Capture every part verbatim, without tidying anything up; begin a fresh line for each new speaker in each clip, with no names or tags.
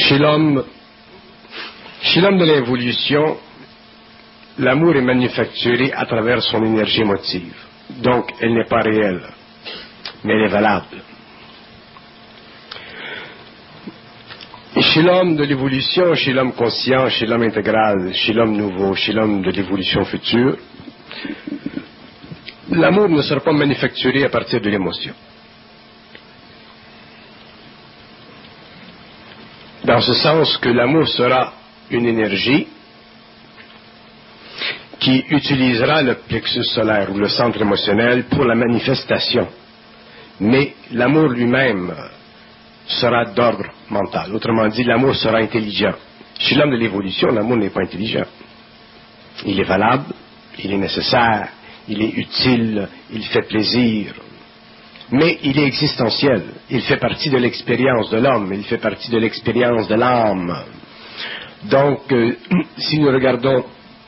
Chez l'homme, chez l'homme de l'évolution, l'amour est manufacturé à travers son énergie émotive. Donc, elle n'est pas réelle, mais elle est valable. Et chez l'homme de l'évolution, chez l'homme conscient, chez l'homme intégral, chez l'homme nouveau, chez l'homme de l'évolution future, l'amour ne sera pas manufacturé à partir de l'émotion. Dans ce sens que l'amour sera une énergie qui utilisera le plexus solaire ou le centre émotionnel pour la manifestation. Mais l'amour lui-même sera d'ordre mental. Autrement dit, l'amour sera intelligent. Chez l'homme de l'évolution, l'amour n'est pas intelligent. Il est valable, il est nécessaire, il est utile, il fait plaisir. Mais il est existentiel. Il fait partie de l'expérience de l'homme, il fait partie de l'expérience de l'âme. Donc, euh, si nous regardons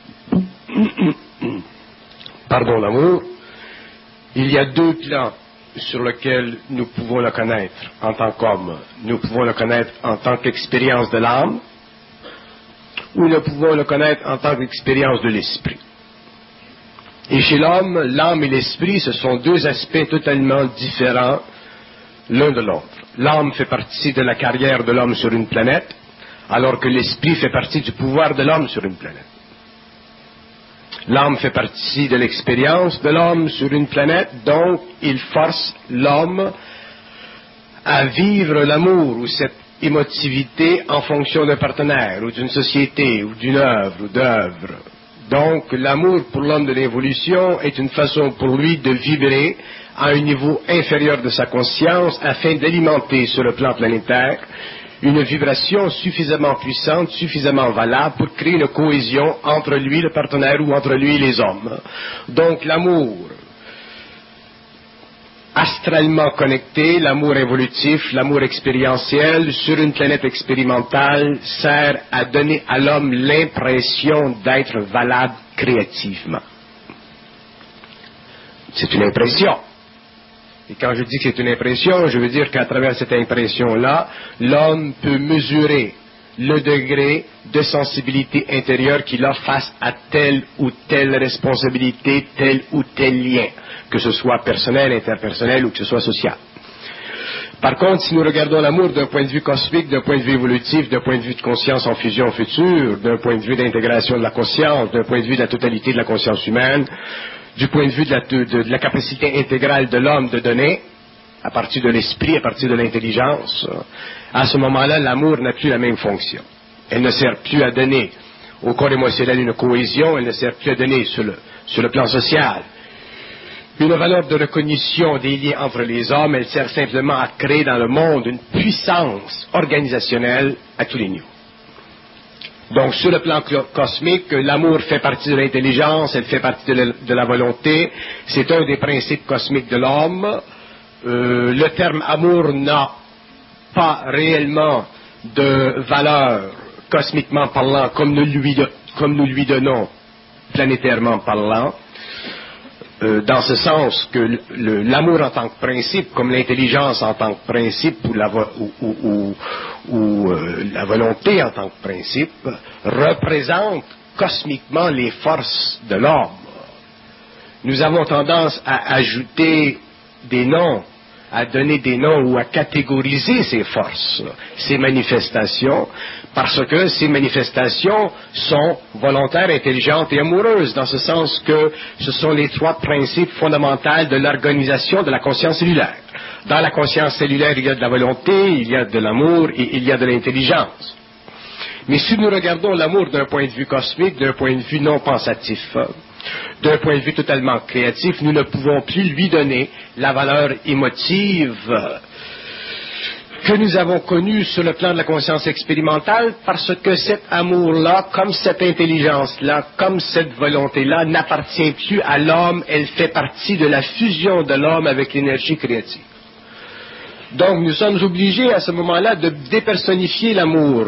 pardon, l'amour, il y a deux plans sur lesquels nous pouvons le connaître en tant qu'homme. Nous pouvons le connaître en tant qu'expérience de l'âme, ou nous pouvons le connaître en tant qu'expérience de l'esprit. Et chez l'homme, l'âme et l'esprit, ce sont deux aspects totalement différents l'un de l'autre. L'âme fait partie de la carrière de l'homme sur une planète, alors que l'esprit fait partie du pouvoir de l'homme sur une planète. L'âme fait partie de l'expérience de l'homme sur une planète, donc il force l'homme à vivre l'amour ou cette émotivité en fonction d'un partenaire ou d'une société ou d'une œuvre ou d'œuvre. Donc l'amour pour l'homme de l'évolution est une façon pour lui de vibrer à un niveau inférieur de sa conscience afin d'alimenter sur le plan planétaire une vibration suffisamment puissante, suffisamment valable pour créer une cohésion entre lui, le partenaire, ou entre lui et les hommes. Donc l'amour astralement connecté, l'amour évolutif, l'amour expérientiel sur une planète expérimentale sert à donner à l'homme l'impression d'être valable créativement. C'est une impression. Et quand je dis que c'est une impression, je veux dire qu'à travers cette impression-là, l'homme peut mesurer le degré de sensibilité intérieure qu'il a face à telle ou telle responsabilité, tel ou tel lien, que ce soit personnel, interpersonnel ou que ce soit social. Par contre, si nous regardons l'amour d'un point de vue cosmique, d'un point de vue évolutif, d'un point de vue de conscience en fusion future, d'un point de vue d'intégration de la conscience, d'un point de vue de la totalité de la conscience humaine, du point de vue de la, de, de, de la capacité intégrale de l'homme de donner, à partir de l'esprit, à partir de l'intelligence, à ce moment-là, l'amour n'a plus la même fonction. Elle ne sert plus à donner au corps émotionnel une cohésion, elle ne sert plus à donner sur le, sur le plan social une valeur de reconnaissance des liens entre les hommes, elle sert simplement à créer dans le monde une puissance organisationnelle à tous les niveaux. Donc, sur le plan cosmique, l'amour fait partie de l'intelligence, elle fait partie de la, de la volonté. C'est un des principes cosmiques de l'homme. Euh, le terme amour n'a pas réellement de valeur, cosmiquement parlant, comme nous lui, comme nous lui donnons planétairement parlant. Euh, dans ce sens que le, le, l'amour en tant que principe, comme l'intelligence en tant que principe, ou la, vo- ou, ou, ou, ou euh, la volonté en tant que principe, représente cosmiquement les forces de l'homme. Nous avons tendance à ajouter des noms, à donner des noms ou à catégoriser ces forces, ces manifestations, parce que ces manifestations sont volontaires, intelligentes et amoureuses, dans ce sens que ce sont les trois principes fondamentaux de l'organisation de la conscience cellulaire. Dans la conscience cellulaire, il y a de la volonté, il y a de l'amour et il y a de l'intelligence. Mais si nous regardons l'amour d'un point de vue cosmique, d'un point de vue non pensatif, d'un point de vue totalement créatif, nous ne pouvons plus lui donner la valeur émotive que nous avons connue sur le plan de la conscience expérimentale, parce que cet amour-là, comme cette intelligence-là, comme cette volonté-là, n'appartient plus à l'homme, elle fait partie de la fusion de l'homme avec l'énergie créative. Donc nous sommes obligés à ce moment-là de dépersonnifier l'amour,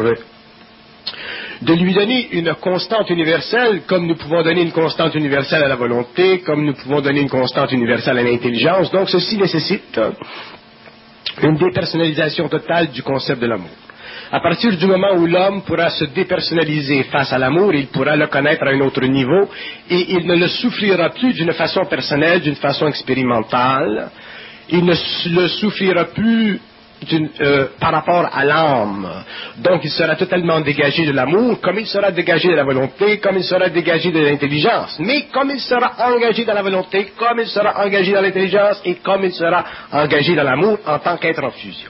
de lui donner une constante universelle, comme nous pouvons donner une constante universelle à la volonté, comme nous pouvons donner une constante universelle à l'intelligence. Donc ceci nécessite une dépersonnalisation totale du concept de l'amour. À partir du moment où l'homme pourra se dépersonnaliser face à l'amour, il pourra le connaître à un autre niveau et il ne le souffrira plus d'une façon personnelle, d'une façon expérimentale. Il ne le souffrira plus euh, par rapport à l'âme. Donc il sera totalement dégagé de l'amour, comme il sera dégagé de la volonté, comme il sera dégagé de l'intelligence. Mais comme il sera engagé dans la volonté, comme il sera engagé dans l'intelligence et comme il sera engagé dans l'amour en tant qu'être en fusion.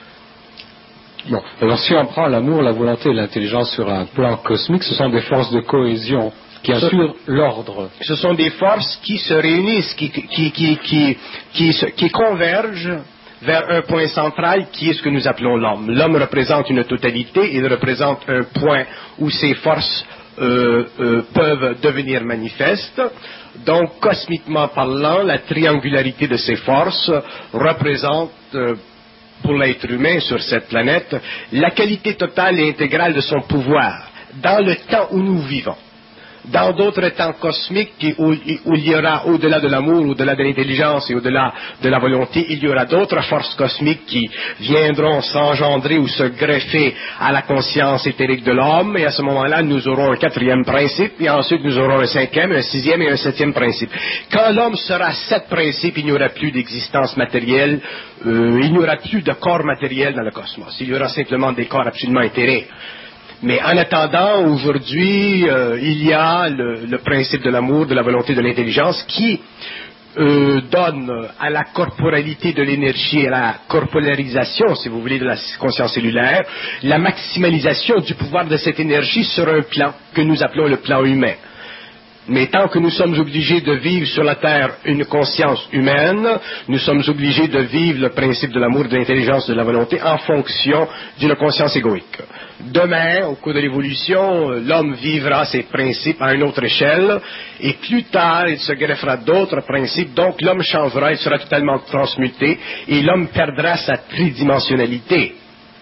Bon, alors si on prend l'amour, la volonté et l'intelligence sur un plan cosmique, ce sont des forces de cohésion qui assurent l'ordre.
Ce sont des forces qui se réunissent, qui, qui, qui, qui, qui, se, qui convergent vers un point central qui est ce que nous appelons l'homme. L'homme représente une totalité, il représente un point où ces forces euh, euh, peuvent devenir manifestes. Donc, cosmiquement parlant, la triangularité de ces forces représente euh, pour l'être humain sur cette planète, la qualité totale et intégrale de son pouvoir dans le temps où nous vivons. Dans d'autres temps cosmiques où, où il y aura au-delà de l'amour, au-delà de l'intelligence et au-delà de la volonté, il y aura d'autres forces cosmiques qui viendront s'engendrer ou se greffer à la conscience éthérique de l'homme, et à ce moment-là, nous aurons un quatrième principe, et ensuite nous aurons un cinquième, un sixième et un septième principe. Quand l'homme sera sept principes, il n'y aura plus d'existence matérielle, euh, il n'y aura plus de corps matériel dans le cosmos, il y aura simplement des corps absolument éthérés. Mais en attendant, aujourd'hui, euh, il y a le, le principe de l'amour, de la volonté, de l'intelligence qui euh, donne à la corporalité de l'énergie, à la corporalisation, si vous voulez, de la conscience cellulaire, la maximalisation du pouvoir de cette énergie sur un plan que nous appelons le plan humain. Mais tant que nous sommes obligés de vivre sur la Terre une conscience humaine, nous sommes obligés de vivre le principe de l'amour, de l'intelligence, de la volonté en fonction d'une conscience égoïque. Demain, au cours de l'évolution, l'homme vivra ces principes à une autre échelle, et plus tard, il se greffera d'autres principes, donc l'homme changera, il sera totalement transmuté, et l'homme perdra sa tridimensionnalité.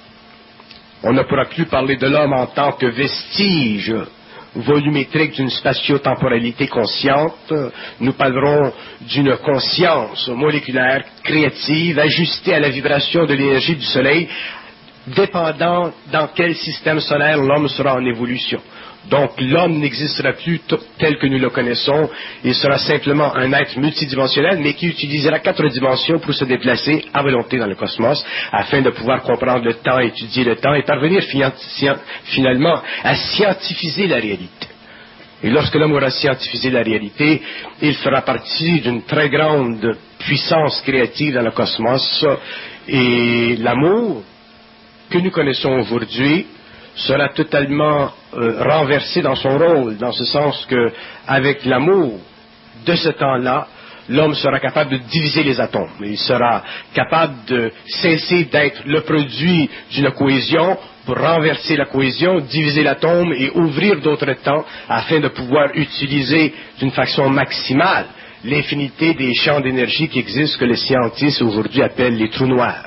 On ne pourra plus parler de l'homme en tant que vestige volumétrique d'une spatio-temporalité consciente. Nous parlerons d'une conscience moléculaire, créative, ajustée à la vibration de l'énergie du soleil, dépendant dans quel système solaire l'homme sera en évolution. Donc l'homme n'existera plus tel que nous le connaissons, il sera simplement un être multidimensionnel, mais qui utilisera quatre dimensions pour se déplacer à volonté dans le cosmos, afin de pouvoir comprendre le temps, étudier le temps, et parvenir finalement à scientifiser la réalité. Et lorsque l'homme aura scientifisé la réalité, il fera partie d'une très grande puissance créative dans le cosmos, et l'amour que nous connaissons aujourd'hui sera totalement euh, renversé dans son rôle, dans ce sens que, avec l'amour de ce temps-là, l'homme sera capable de diviser les atomes. Il sera capable de cesser d'être le produit d'une cohésion pour renverser la cohésion, diviser l'atome et ouvrir d'autres temps afin de pouvoir utiliser d'une façon maximale l'infinité des champs d'énergie qui existent, que les scientifiques aujourd'hui appellent les trous noirs.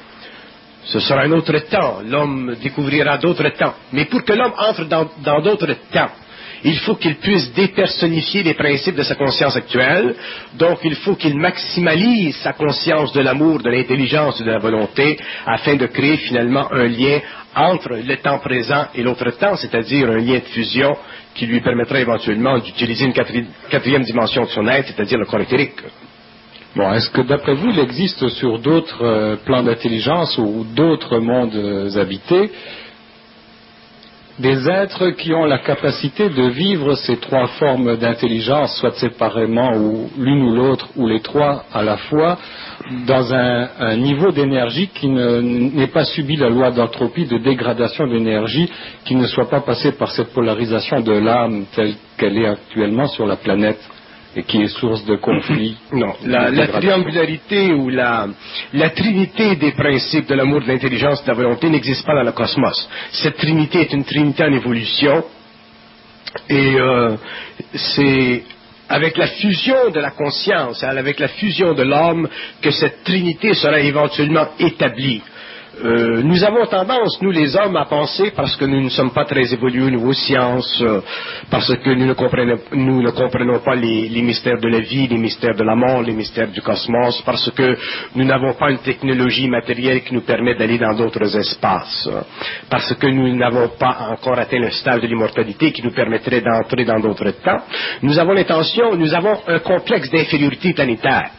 Ce sera un autre temps, l'homme découvrira d'autres temps. Mais pour que l'homme entre dans, dans d'autres temps, il faut qu'il puisse dépersonnifier les principes de sa conscience actuelle, donc il faut qu'il maximalise sa conscience de l'amour, de l'intelligence et de la volonté, afin de créer finalement un lien entre le temps présent et l'autre temps, c'est-à-dire un lien de fusion qui lui permettra éventuellement d'utiliser une quatri- quatrième dimension de son être, c'est-à-dire le corps éthérique.
Bon, est-ce que d'après vous, il existe sur d'autres euh, plans d'intelligence ou d'autres mondes euh, habités des êtres qui ont la capacité de vivre ces trois formes d'intelligence, soit séparément ou l'une ou l'autre, ou les trois à la fois, dans un, un niveau d'énergie qui ne, n'est pas subi la loi d'entropie, de dégradation d'énergie, qui ne soit pas passé par cette polarisation de l'âme telle qu'elle est actuellement sur la planète et qui est source de conflits.
Non, la, la triangularité ou la, la trinité des principes de l'amour, de l'intelligence et de la volonté n'existe pas dans le cosmos. Cette trinité est une trinité en évolution, et euh, c'est avec la fusion de la conscience, avec la fusion de l'homme, que cette trinité sera éventuellement établie. Euh, nous avons tendance, nous les hommes, à penser, parce que nous ne sommes pas très évolués au niveau science, euh, parce que nous ne comprenons, nous ne comprenons pas les, les mystères de la vie, les mystères de la mort, les mystères du cosmos, parce que nous n'avons pas une technologie matérielle qui nous permet d'aller dans d'autres espaces, euh, parce que nous n'avons pas encore atteint le stade de l'immortalité qui nous permettrait d'entrer dans d'autres temps. Nous avons l'intention, nous avons un complexe d'infériorité planétaire.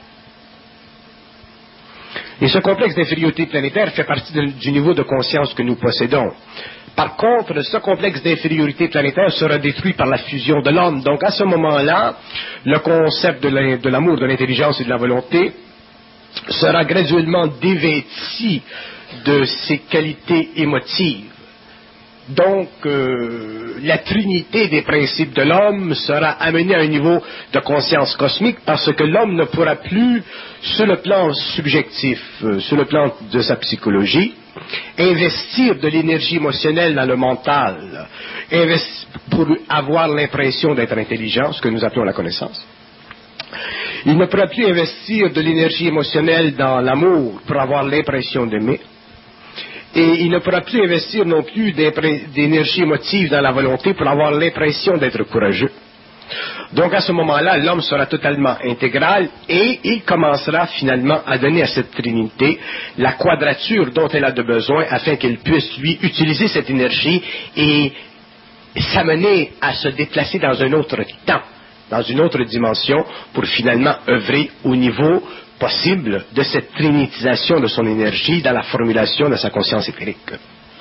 Et ce complexe d'infériorité planétaire fait partie de, du niveau de conscience que nous possédons. Par contre, ce complexe d'infériorité planétaire sera détruit par la fusion de l'homme. Donc, à ce moment-là, le concept de l'amour, de l'intelligence et de la volonté sera graduellement dévêti de ses qualités émotives. Donc, euh, la trinité des principes de l'homme sera amenée à un niveau de conscience cosmique parce que l'homme ne pourra plus, sur le plan subjectif, euh, sur le plan de sa psychologie, investir de l'énergie émotionnelle dans le mental, investi- pour avoir l'impression d'être intelligent, ce que nous appelons la connaissance. Il ne pourra plus investir de l'énergie émotionnelle dans l'amour pour avoir l'impression d'aimer. Et il ne pourra plus investir non plus d'énergie émotive dans la volonté pour avoir l'impression d'être courageux. Donc à ce moment-là, l'homme sera totalement intégral et il commencera finalement à donner à cette trinité la quadrature dont elle a de besoin afin qu'elle puisse, lui, utiliser cette énergie et s'amener à se déplacer dans un autre temps, dans une autre dimension pour finalement œuvrer au niveau possible de cette trinitisation de son énergie dans la formulation de sa conscience éthérique.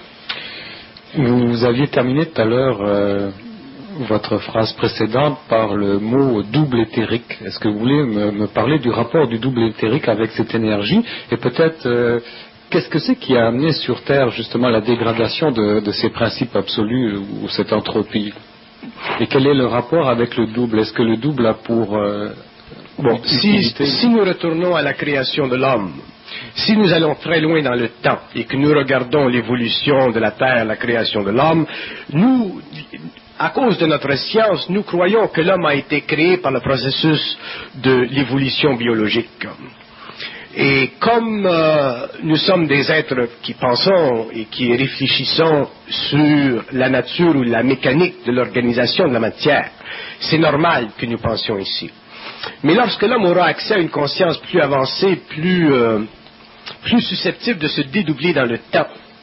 Vous aviez terminé tout à l'heure euh, votre phrase précédente par le mot double éthérique. Est-ce que vous voulez me, me parler du rapport du double éthérique avec cette énergie et peut-être euh, qu'est-ce que c'est qui a amené sur Terre justement la dégradation de, de ces principes absolus ou cette entropie? Et quel est le rapport avec le double? Est-ce que le double a pour... Euh,
Bon, si, si nous retournons à la création de l'homme, si nous allons très loin dans le temps et que nous regardons l'évolution de la Terre, la création de l'homme, nous, à cause de notre science, nous croyons que l'homme a été créé par le processus de l'évolution biologique. Et comme euh, nous sommes des êtres qui pensons et qui réfléchissons sur la nature ou la mécanique de l'organisation de la matière, c'est normal que nous pensions ici. Mais lorsque l'homme aura accès à une conscience plus avancée, plus, euh, plus susceptible de se dédoubler dans le temps,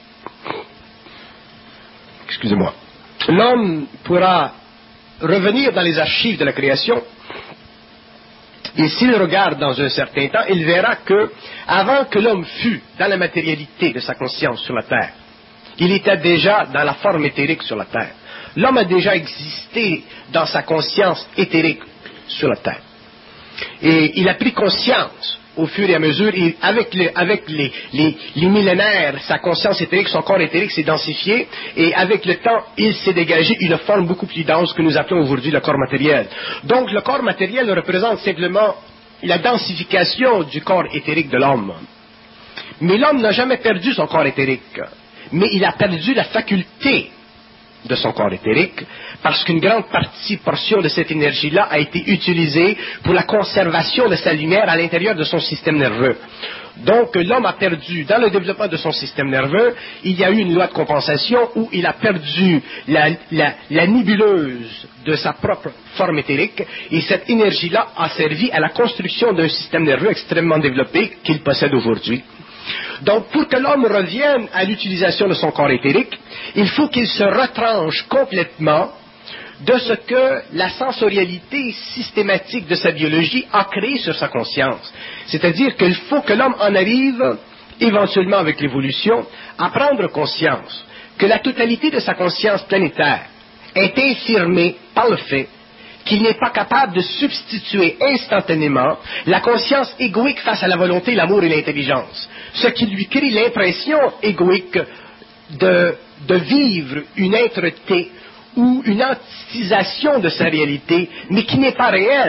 excusez-moi, l'homme pourra revenir dans les archives de la création et s'il regarde dans un certain temps, il verra que, avant que l'homme fût dans la matérialité de sa conscience sur la terre, il était déjà dans la forme éthérique sur la terre. L'homme a déjà existé dans sa conscience éthérique sur la terre. Et il a pris conscience au fur et à mesure, et avec, le, avec les, les, les millénaires, sa conscience éthérique, son corps éthérique s'est densifié, et avec le temps, il s'est dégagé une forme beaucoup plus dense que nous appelons aujourd'hui le corps matériel. Donc le corps matériel représente simplement la densification du corps éthérique de l'homme. Mais l'homme n'a jamais perdu son corps éthérique, mais il a perdu la faculté de son corps éthérique, parce qu'une grande partie, portion de cette énergie-là a été utilisée pour la conservation de sa lumière à l'intérieur de son système nerveux. Donc, l'homme a perdu, dans le développement de son système nerveux, il y a eu une loi de compensation où il a perdu la, la, la nébuleuse de sa propre forme éthérique, et cette énergie-là a servi à la construction d'un système nerveux extrêmement développé qu'il possède aujourd'hui. Donc, pour que l'homme revienne à l'utilisation de son corps éthérique, il faut qu'il se retranche complètement de ce que la sensorialité systématique de sa biologie a créé sur sa conscience. C'est-à-dire qu'il faut que l'homme en arrive, éventuellement avec l'évolution, à prendre conscience que la totalité de sa conscience planétaire est infirmée par le fait qu'il n'est pas capable de substituer instantanément la conscience égoïque face à la volonté, l'amour et l'intelligence. Ce qui lui crée l'impression égoïque de, de vivre une êtreté ou une anticisation de sa réalité, mais qui n'est pas réelle,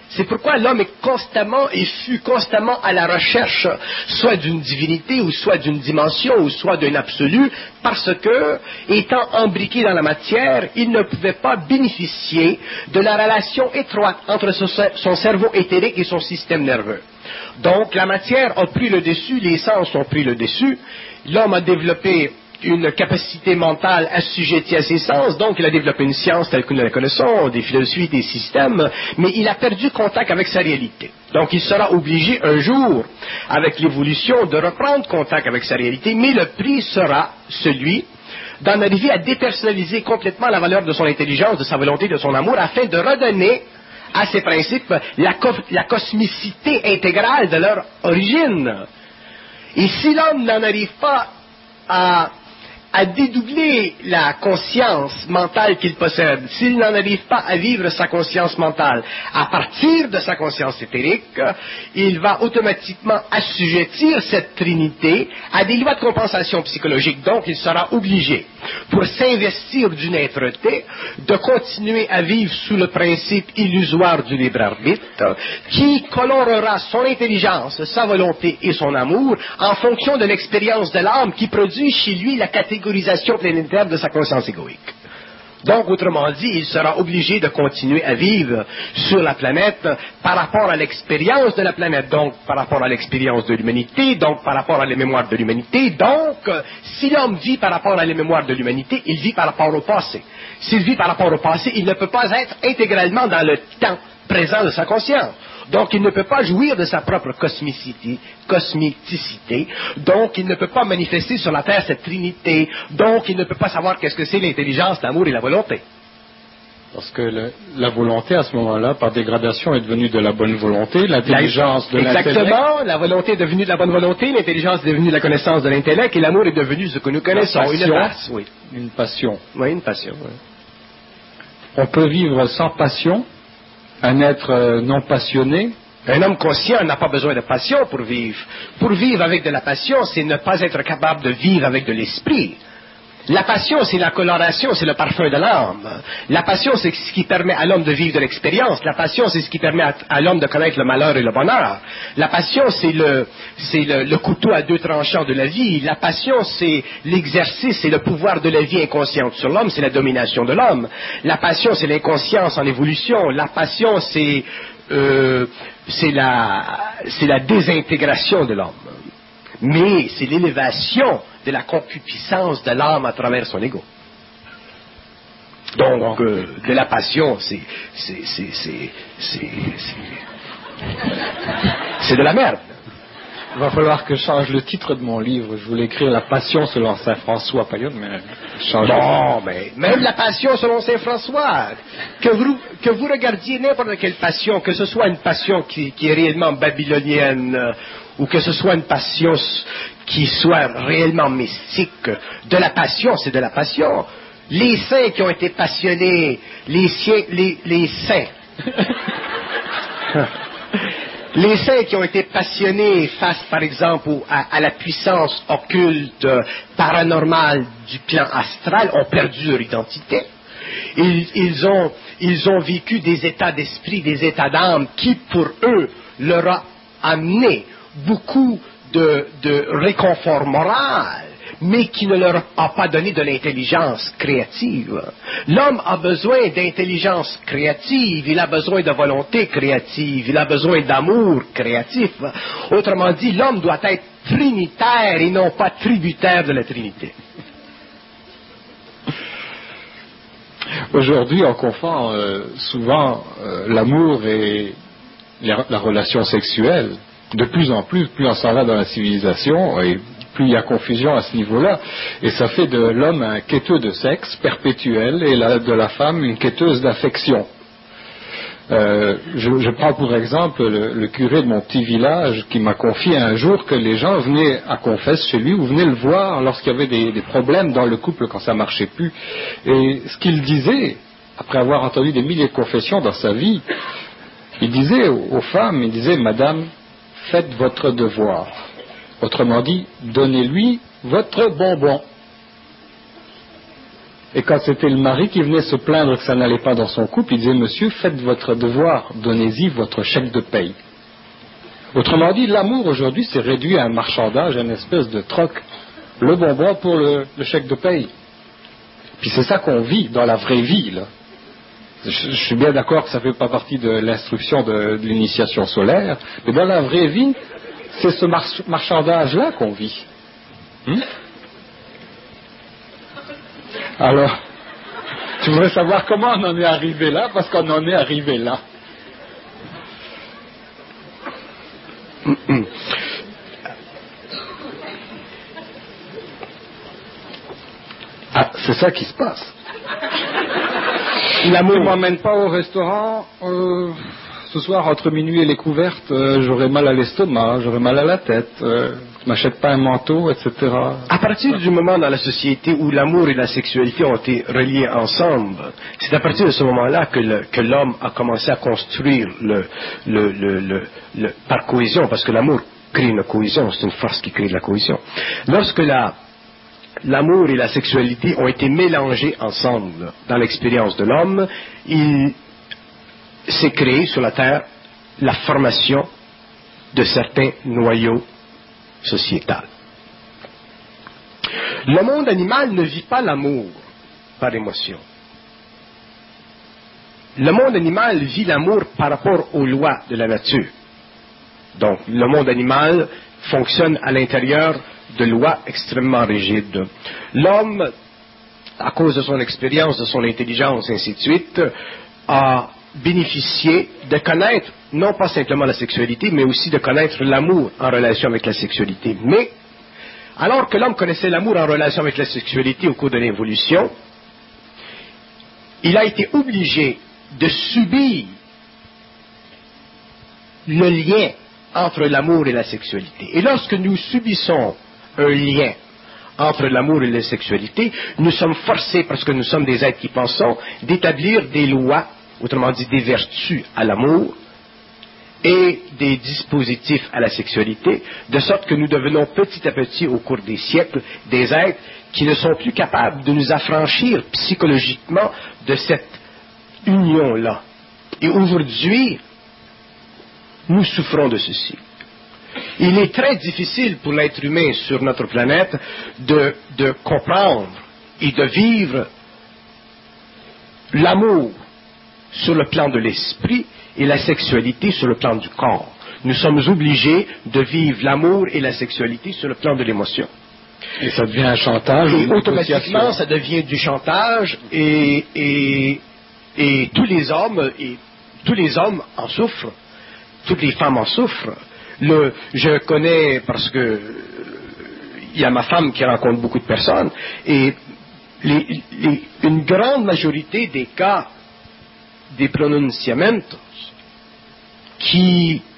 C'est pourquoi l'homme est constamment et fut constamment à la recherche soit d'une divinité ou soit d'une dimension ou soit d'un absolu, parce que, étant embriqué dans la matière, il ne pouvait pas bénéficier de la relation étroite entre son cerveau éthérique et son système nerveux. Donc la matière a pris le dessus, les sens ont pris le dessus, l'homme a développé une capacité mentale assujettie à ses sens, donc il a développé une science telle que nous la connaissons, des philosophies, des systèmes, mais il a perdu contact avec sa réalité. Donc il sera obligé un jour, avec l'évolution, de reprendre contact avec sa réalité, mais le prix sera celui d'en arriver à dépersonnaliser complètement la valeur de son intelligence, de sa volonté, de son amour, afin de redonner à ces principes la, co la cosmicité intégrale de leur origine. Et si l'homme n'en arrive pas à à dédoubler la conscience mentale qu'il possède, s'il n'en arrive pas à vivre sa conscience mentale à partir de sa conscience éthérique, il va automatiquement assujettir cette trinité à des lois de compensation psychologique. Donc, il sera obligé, pour s'investir d'une êtreté, de continuer à vivre sous le principe illusoire du libre arbitre, qui colorera son intelligence, sa volonté et son amour en fonction de l'expérience de l'âme qui produit chez lui la catégorisation planétaire de sa conscience égoïque. Donc, autrement dit, il sera obligé de continuer à vivre sur la planète par rapport à l'expérience de la planète, donc par rapport à l'expérience de l'humanité, donc par rapport à la mémoire de l'humanité. Donc, si l'homme vit par rapport à la mémoire de l'humanité, il vit par rapport au passé. S'il vit par rapport au passé, il ne peut pas être intégralement dans le temps présent de sa conscience. Donc, il ne peut pas jouir de sa propre cosmicité, cosmicité. Donc, il ne peut pas manifester sur la Terre cette trinité. Donc, il ne peut pas savoir qu'est-ce que c'est l'intelligence, l'amour et la volonté.
Parce que le, la volonté, à ce moment-là, par dégradation, est devenue de la bonne volonté, l'intelligence de l'intellect.
Exactement, la volonté est devenue de la bonne volonté, l'intelligence est devenue de la connaissance de l'intellect, et l'amour est devenu ce que nous connaissons,
passion,
une passion. Oui.
Une passion.
Oui, une passion. Oui.
On peut vivre sans passion. Un être non passionné.
Un homme conscient n'a pas besoin de passion pour vivre. Pour vivre avec de la passion, c'est ne pas être capable de vivre avec de l'esprit. La passion, c'est la coloration, c'est le parfum de l'âme. La passion, c'est ce qui permet à l'homme de vivre de l'expérience. La passion, c'est ce qui permet à, à l'homme de connaître le malheur et le bonheur. La passion, c'est le, c'est le, le couteau à deux tranchants de la vie. La passion, c'est l'exercice, c'est le pouvoir de la vie inconsciente sur l'homme, c'est la domination de l'homme. La passion, c'est l'inconscience en évolution. La passion, c'est, euh, c'est la, c'est la désintégration de l'homme. Mais c'est l'élévation de la concupiscence de l'âme à travers son ego. Donc, euh, de la passion, c'est, c'est, c'est, c'est, c'est, c'est, c'est de la merde.
Il va falloir que je change le titre de mon livre. Je voulais écrire La Passion selon Saint François Payon, mais change.
Non, mais même la Passion selon Saint François. Que vous, que vous regardiez n'importe quelle passion, que ce soit une passion qui, qui est réellement babylonienne, euh, ou que ce soit une passion qui soit réellement mystique, de la passion, c'est de la passion. Les saints qui ont été passionnés, les, siens, les, les saints, les saints qui ont été passionnés face, par exemple, à, à la puissance occulte, paranormale du plan astral, ont perdu leur identité. Ils, ils, ont, ils ont vécu des états d'esprit, des états d'âme qui, pour eux, leur a amené beaucoup de, de réconfort moral, mais qui ne leur a pas donné de l'intelligence créative. L'homme a besoin d'intelligence créative, il a besoin de volonté créative, il a besoin d'amour créatif. Autrement dit, l'homme doit être trinitaire et non pas tributaire de la Trinité.
Aujourd'hui, on confond euh, souvent euh, l'amour et la, la relation sexuelle. De plus en plus, plus on s'en va dans la civilisation, et plus il y a confusion à ce niveau-là, et ça fait de l'homme un quêteux de sexe perpétuel, et la, de la femme une quêteuse d'affection. Euh, je, je prends pour exemple le, le curé de mon petit village qui m'a confié un jour que les gens venaient à confesse chez lui ou venaient le voir lorsqu'il y avait des, des problèmes dans le couple quand ça marchait plus. Et ce qu'il disait, après avoir entendu des milliers de confessions dans sa vie, il disait aux, aux femmes, il disait, Madame, faites votre devoir. Autrement dit, donnez-lui votre bonbon. Et quand c'était le mari qui venait se plaindre que ça n'allait pas dans son couple, il disait, monsieur, faites votre devoir, donnez-y votre chèque de paye. Autrement dit, l'amour aujourd'hui s'est réduit à un marchandage, à une espèce de troc. Le bonbon pour le, le chèque de paye. Puis c'est ça qu'on vit dans la vraie vie, là. Je, je suis bien d'accord que ça ne fait pas partie de l'instruction de, de l'initiation solaire, mais dans la vraie vie, c'est ce mar- marchandage-là qu'on vit. Hmm? Alors, je voudrais savoir comment on en est arrivé là, parce qu'on en est arrivé là. Ah, c'est ça qui se passe. L'amour ne m'emmène pas au restaurant. Euh, ce soir, entre minuit et les couvertes, euh, j'aurai mal à l'estomac, j'aurai mal à la tête. Euh, je m'achète pas un manteau, et cetera.
À partir du moment dans la société où l'amour et la sexualité ont été reliés ensemble, c'est à partir de ce moment-là que, le, que l'homme a commencé à construire le, le, le, le, le, par cohésion, parce que l'amour crée une cohésion, c'est une force qui crée de la cohésion. Lorsque la l'amour et la sexualité ont été mélangés ensemble dans l'expérience de l'homme, il s'est créé sur la terre la formation de certains noyaux sociétaux. Le monde animal ne vit pas l'amour par émotion. Le monde animal vit l'amour par rapport aux lois de la nature. Donc, le monde animal fonctionne à l'intérieur de lois extrêmement rigides. L'homme, à cause de son expérience, de son intelligence, ainsi de suite, a bénéficié de connaître, non pas simplement la sexualité, mais aussi de connaître l'amour en relation avec la sexualité. Mais, alors que l'homme connaissait l'amour en relation avec la sexualité au cours de l'évolution, il a été obligé de subir le lien entre l'amour et la sexualité. Et lorsque nous subissons un lien entre l'amour et la sexualité, nous sommes forcés, parce que nous sommes des êtres qui pensons, d'établir des lois, autrement dit des vertus à l'amour et des dispositifs à la sexualité, de sorte que nous devenons petit à petit, au cours des siècles, des êtres qui ne sont plus capables de nous affranchir psychologiquement de cette union-là. Et aujourd'hui, nous souffrons de ceci. Il est très difficile pour l'être humain sur notre planète de, de comprendre et de vivre l'amour sur le plan de l'esprit et la sexualité sur le plan du corps. Nous sommes obligés de vivre l'amour et la sexualité sur le plan de l'émotion.
Et ça devient un chantage.
Et automatiquement, ça devient du chantage et, et, et tous les hommes, et tous les hommes en souffrent. Toutes les femmes en souffrent. Le, je connais, parce que il y a ma femme qui rencontre beaucoup de personnes, et les, les, une grande majorité des cas des pronunciamentos qui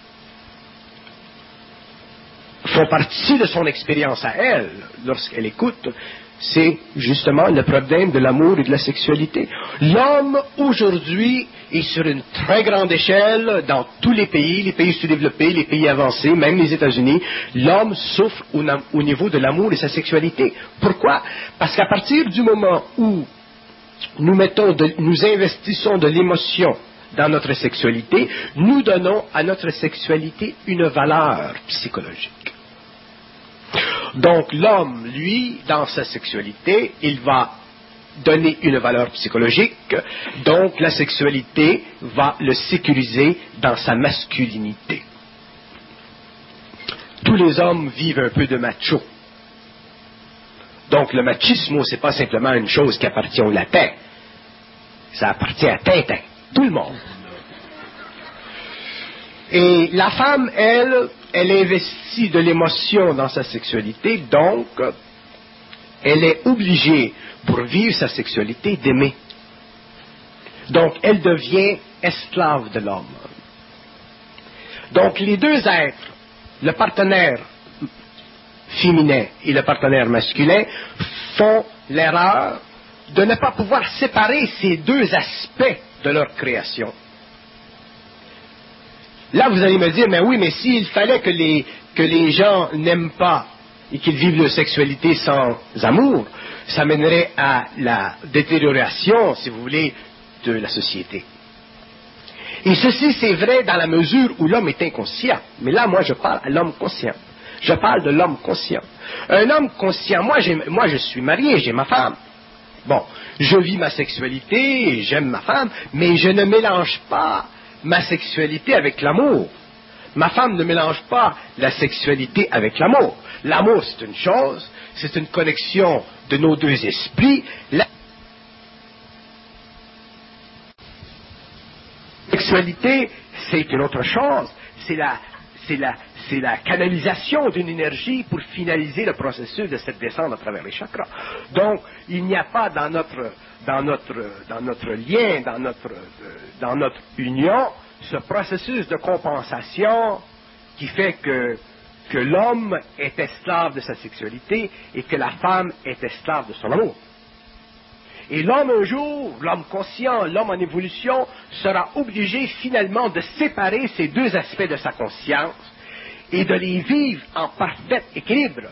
font partie de son expérience à elle, lorsqu'elle écoute, c'est justement le problème de l'amour et de la sexualité. L'homme, aujourd'hui, est sur une très grande échelle dans tous les pays, les pays sous-développés, les pays avancés, même les États-Unis. L'homme souffre au, au niveau de l'amour et sa sexualité. Pourquoi? Parce qu'à partir du moment où nous mettons, de, nous investissons de l'émotion dans notre sexualité, nous donnons à notre sexualité une valeur psychologique. Donc l'homme, lui, dans sa sexualité, il va donner une valeur psychologique, donc la sexualité va le sécuriser dans sa masculinité. Tous les hommes vivent un peu de macho. Donc le machismo, c'est pas simplement une chose qui appartient au latin, ça appartient à Tintin, tout le monde. Et la femme, elle, elle investit de l'émotion dans sa sexualité, donc elle est obligée, pour vivre sa sexualité, d'aimer. Donc elle devient esclave de l'homme. Donc les deux êtres, le partenaire féminin et le partenaire masculin, font l'erreur de ne pas pouvoir séparer ces deux aspects de leur création. Là, vous allez me dire, mais oui, mais s'il fallait que les, que les gens n'aiment pas et qu'ils vivent leur sexualité sans amour, ça mènerait à la détérioration, si vous voulez, de la société. Et ceci, c'est vrai dans la mesure où l'homme est inconscient. Mais là, moi, je parle à l'homme conscient. Je parle de l'homme conscient. Un homme conscient, moi, j'ai, moi je suis marié, j'ai ma femme. Bon, je vis ma sexualité, j'aime ma femme, mais je ne mélange pas ma sexualité avec l'amour. Ma femme ne mélange pas la sexualité avec l'amour. L'amour, c'est une chose, c'est une connexion de nos deux esprits. La sexualité, c'est une autre chose. C'est la, c'est la, c'est la canalisation d'une énergie pour finaliser le processus de cette descente à travers les chakras. Donc, il n'y a pas dans notre, dans notre, dans notre lien, dans notre, dans notre union, ce processus de compensation qui fait que, que l'homme est esclave de sa sexualité et que la femme est esclave de son amour. Et l'homme un jour, l'homme conscient, l'homme en évolution, sera obligé finalement de séparer ces deux aspects de sa conscience et de les vivre en parfait équilibre.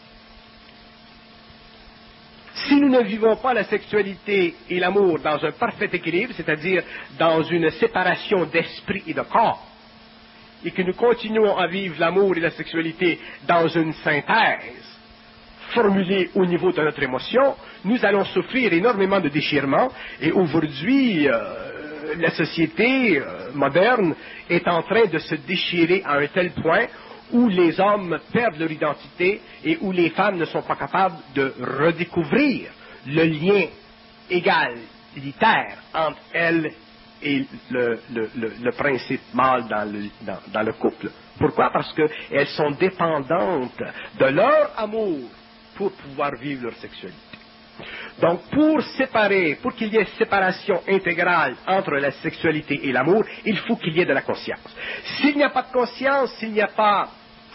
Si nous ne vivons pas la sexualité et l'amour dans un parfait équilibre, c'est-à-dire dans une séparation d'esprit et de corps, et que nous continuons à vivre l'amour et la sexualité dans une synthèse formulée au niveau de notre émotion, nous allons souffrir énormément de déchirements. Et aujourd'hui, euh, la société euh, moderne est en train de se déchirer à un tel point où les hommes perdent leur identité et où les femmes ne sont pas capables de redécouvrir le lien égalitaire entre elles et le, le, le, le principe mâle dans le, dans, dans le couple. Pourquoi? Parce qu'elles sont dépendantes de leur amour pour pouvoir vivre leur sexualité. Donc, pour séparer, pour qu'il y ait séparation intégrale entre la sexualité et l'amour, il faut qu'il y ait de la conscience. S'il n'y a pas de conscience, s'il n'y a pas,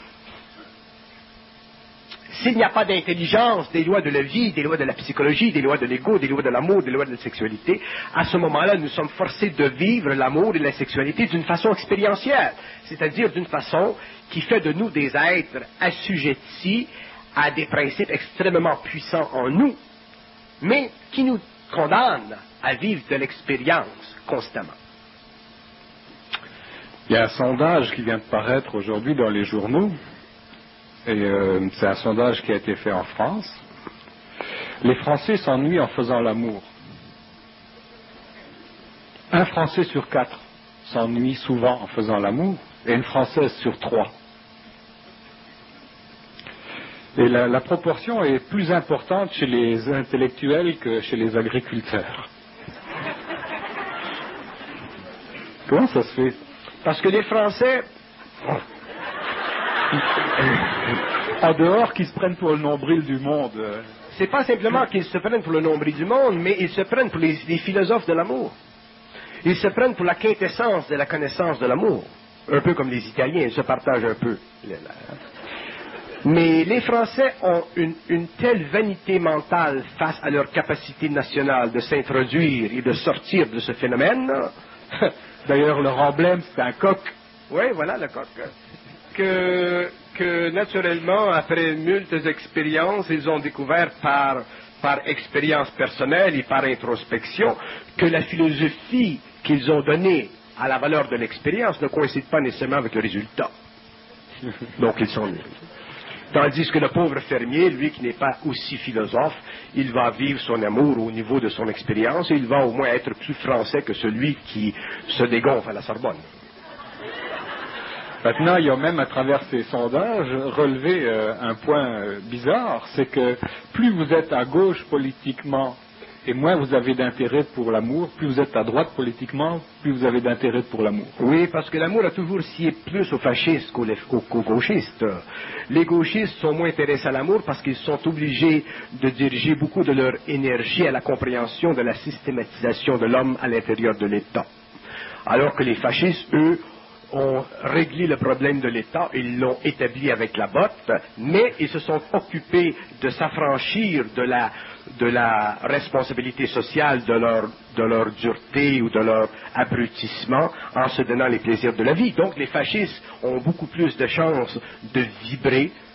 s'il n'y a pas d'intelligence des lois de la vie, des lois de la psychologie, des lois de l'ego, des lois de l'amour, des lois de la sexualité, à ce moment-là, nous sommes forcés de vivre l'amour et la sexualité d'une façon expérientielle, c'est-à-dire d'une façon qui fait de nous des êtres assujettis à des principes extrêmement puissants en nous, mais qui nous condamnent à vivre de l'expérience constamment.
Il y a un sondage qui vient de paraître aujourd'hui dans les journaux, et euh, c'est un sondage qui a été fait en France. Les Français s'ennuient en faisant l'amour. Un Français sur quatre s'ennuie souvent en faisant l'amour, et une Française sur trois. Et la, la proportion est plus importante chez les intellectuels que chez les agriculteurs. Comment ça se fait?
Parce que les Français,
en dehors, qu'ils se prennent pour le nombril du monde.
C'est pas simplement qu'ils se prennent pour le nombril du monde, mais ils se prennent pour les, les philosophes de l'amour. Ils se prennent pour la quintessence de la connaissance de l'amour. Un peu comme les Italiens, ils se partagent un peu. Mais les Français ont une, une telle vanité mentale face à leur capacité nationale de s'introduire et de sortir de ce phénomène.
D'ailleurs, leur emblème, c'est un coq.
Oui, voilà le coq. Que, que naturellement, après multiples expériences, ils ont découvert par, par expérience personnelle et par introspection que la philosophie qu'ils ont donnée à la valeur de l'expérience ne coïncide pas nécessairement avec le résultat. Donc ils sont nuls. Tandis que le pauvre fermier, lui qui n'est pas aussi philosophe, il va vivre son amour au niveau de son expérience et il va au moins être plus français que celui qui se dégonfle à la Sorbonne.
Maintenant, il y a même à travers ces sondages relevé euh, un point euh, bizarre, c'est que plus vous êtes à gauche politiquement et moins vous avez d'intérêt pour l'amour, plus vous êtes à droite politiquement, plus vous avez d'intérêt pour l'amour.
Oui, parce que l'amour a toujours scié plus aux fascistes qu'aux, qu'aux gauchistes. Les gauchistes sont moins intéressés à l'amour parce qu'ils sont obligés de diriger beaucoup de leur énergie à la compréhension de la systématisation de l'homme à l'intérieur de l'État. Alors que les fascistes, eux, ont réglé le problème de l'État, ils l'ont établi avec la botte, mais ils se sont occupés de s'affranchir de la, de la responsabilité sociale de leur, de leur dureté ou de leur abrutissement en se donnant les plaisirs de la vie. Donc les fascistes ont beaucoup plus de chances de vibrer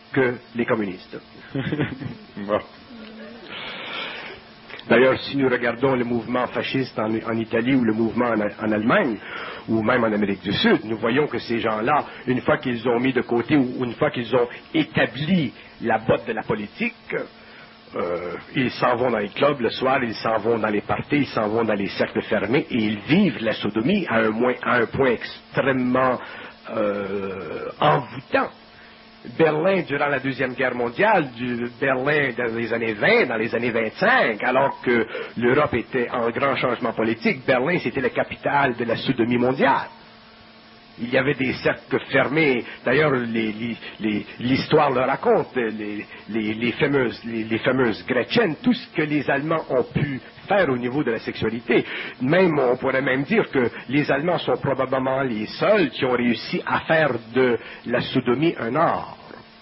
que les communistes.
Bon.
D'ailleurs, si nous regardons le mouvement fasciste en, en Italie ou le mouvement en, en Allemagne, ou même en Amérique du Sud, nous voyons que ces gens-là, une fois qu'ils ont mis de côté ou une fois qu'ils ont établi la botte de la politique, euh, ils s'en vont dans les clubs le soir, ils s'en vont dans les parties, ils s'en vont dans les cercles fermés et ils vivent la sodomie à un, moins, à un point extrêmement euh, envoûtant. Berlin, durant la Deuxième Guerre mondiale, du Berlin dans les années vingt, dans les années vingt-cinq, alors que l'Europe était en grand changement politique, Berlin, c'était la capitale de la sodomie mondiale. Il y avait des cercles fermés. D'ailleurs, les, les, les, l'histoire le raconte, les, les, les, fameuses, les, les fameuses Gretchen, tout ce que les Allemands ont pu faire au niveau de la sexualité. Même, on pourrait même dire que les Allemands sont probablement les seuls qui ont réussi à faire de la sodomie un art.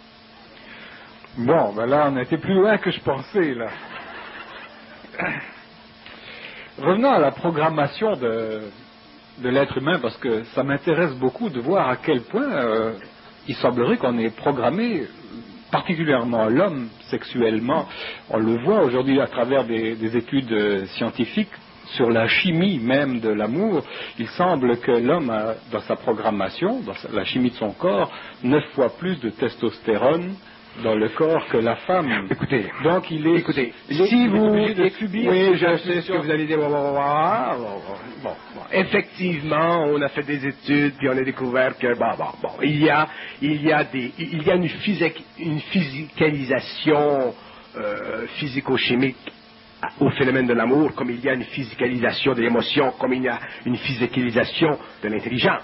Bon, ben là, on était plus loin que je pensais, là. Revenons à la programmation de... de l'être humain, parce que ça m'intéresse beaucoup de voir à quel point euh, il semblerait qu'on est programmé, particulièrement l'homme, sexuellement. On le voit aujourd'hui à travers des, des études euh, scientifiques sur la chimie même de l'amour. Il semble que l'homme a, dans sa programmation, dans sa, la chimie de son corps, neuf fois plus de testostérone dans le corps que la femme.
Écoutez,
donc il est.
Écoutez,
il est,
si
il
vous,
est de subir
oui, je sais ce que vous allez dire. Bon, bon, bon, bon, bon, effectivement, on a fait des études puis on a découvert que bon, bon, bon, il y a, il y a des, il y a une, physique, une physicalisation euh, physico-chimique au phénomène de l'amour, comme il y a une physicalisation de l'émotion, comme il y a une physicalisation de l'intelligence.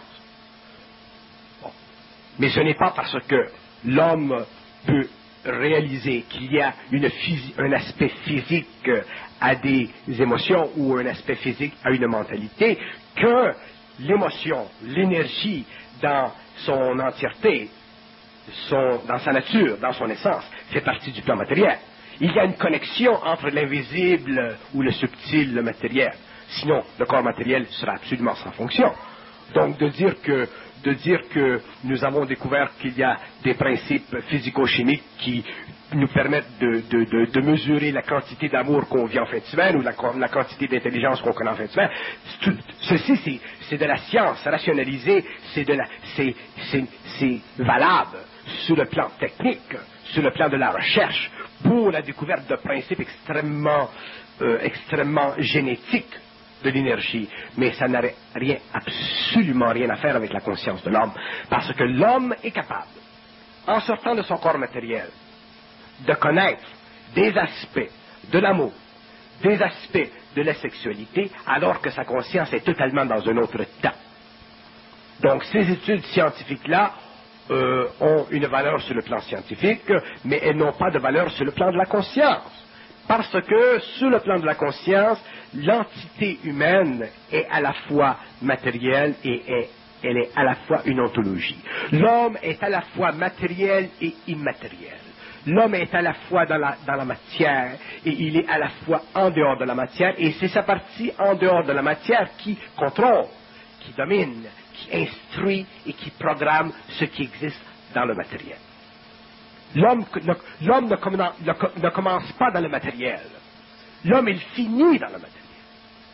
Bon. Mais ce n'est pas parce que l'homme peut réaliser qu'il y a une phys- un aspect physique à des émotions ou un aspect physique à une mentalité que l'émotion, l'énergie dans son entièreté, son, dans sa nature, dans son essence, fait partie du plan matériel. Il y a une connexion entre l'invisible ou le subtil, le matériel. Sinon, le corps matériel sera absolument sans fonction. Donc, de dire que, de dire que nous avons découvert qu'il y a des principes physico-chimiques qui nous permettent de, de, de, de mesurer la quantité d'amour qu'on vit en fin de semaine ou la, la quantité d'intelligence qu'on connaît en fin de semaine, tout, ceci, c'est, c'est de la science rationalisée, c'est, de la, c'est, c'est, c'est valable sur le plan technique, sur le plan de la recherche, pour la découverte de principes extrêmement, euh, extrêmement génétiques de l'énergie, mais ça n'a rien, absolument rien à faire avec la conscience de l'homme, parce que l'homme est capable, en sortant de son corps matériel, de connaître des aspects de l'amour, des aspects de la sexualité, alors que sa conscience est totalement dans un autre temps. Donc ces études scientifiques-là euh, ont une valeur sur le plan scientifique, mais elles n'ont pas de valeur sur le plan de la conscience. Parce que, sur le plan de la conscience, l'entité humaine est à la fois matérielle et est, elle est à la fois une ontologie. L'homme est à la fois matériel et immatériel. L'homme est à la fois dans la, dans la matière et il est à la fois en dehors de la matière, et c'est sa partie en dehors de la matière qui contrôle, qui domine, qui instruit et qui programme ce qui existe dans le matériel. L'homme, l'homme ne, commence, ne commence pas dans le matériel. L'homme, il finit dans le matériel.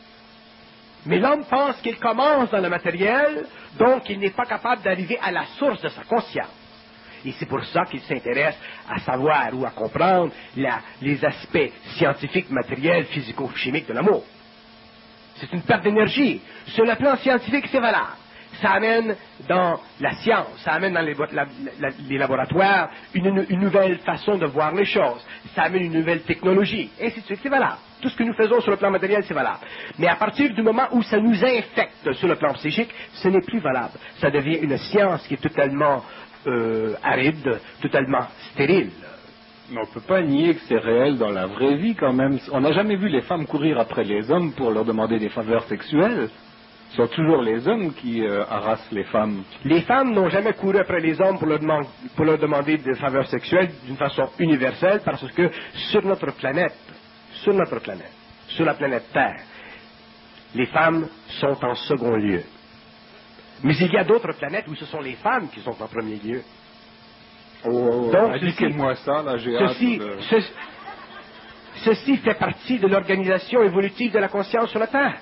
Mais l'homme pense qu'il commence dans le matériel, donc il n'est pas capable d'arriver à la source de sa conscience. Et c'est pour ça qu'il s'intéresse à savoir ou à comprendre la, les aspects scientifiques, matériels, physico-chimiques de l'amour. C'est une perte d'énergie. Sur le plan scientifique, c'est valable. Ça amène dans la science, ça amène dans les, la, la, les laboratoires une, une nouvelle façon de voir les choses, ça amène une nouvelle technologie, et ainsi de suite, c'est valable. Tout ce que nous faisons sur le plan matériel, c'est valable. Mais à partir du moment où ça nous infecte sur le plan psychique, ce n'est plus valable. Ça devient une science qui est totalement euh, aride, totalement stérile.
Mais on ne peut pas nier que c'est réel dans la vraie vie quand même. On n'a jamais vu les femmes courir après les hommes pour leur demander des faveurs sexuelles. Ce sont toujours les hommes qui euh, harassent les femmes.
Les femmes n'ont jamais couru après les hommes pour leur, demand, pour leur demander des faveurs sexuelles d'une façon universelle, parce que sur notre planète, sur notre planète, sur la planète Terre, les femmes sont en second lieu. Mais il y a d'autres planètes où ce sont les femmes qui sont en premier lieu.
Oh,
Donc,
indiquez-moi ça, là, j'ai hâte
ceci,
de...
ce, ceci fait partie de l'organisation évolutive de la conscience sur la Terre.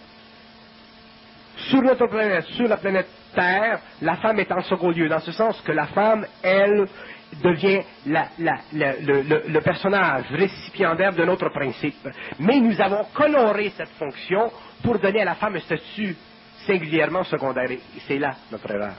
Sur notre planète, sur la planète Terre, la femme est en second lieu, dans ce sens que la femme, elle, devient la, la, la, le, le, le personnage récipiendaire de notre principe. Mais nous avons coloré cette fonction pour donner à la femme un statut singulièrement secondaire. Et c'est là notre erreur.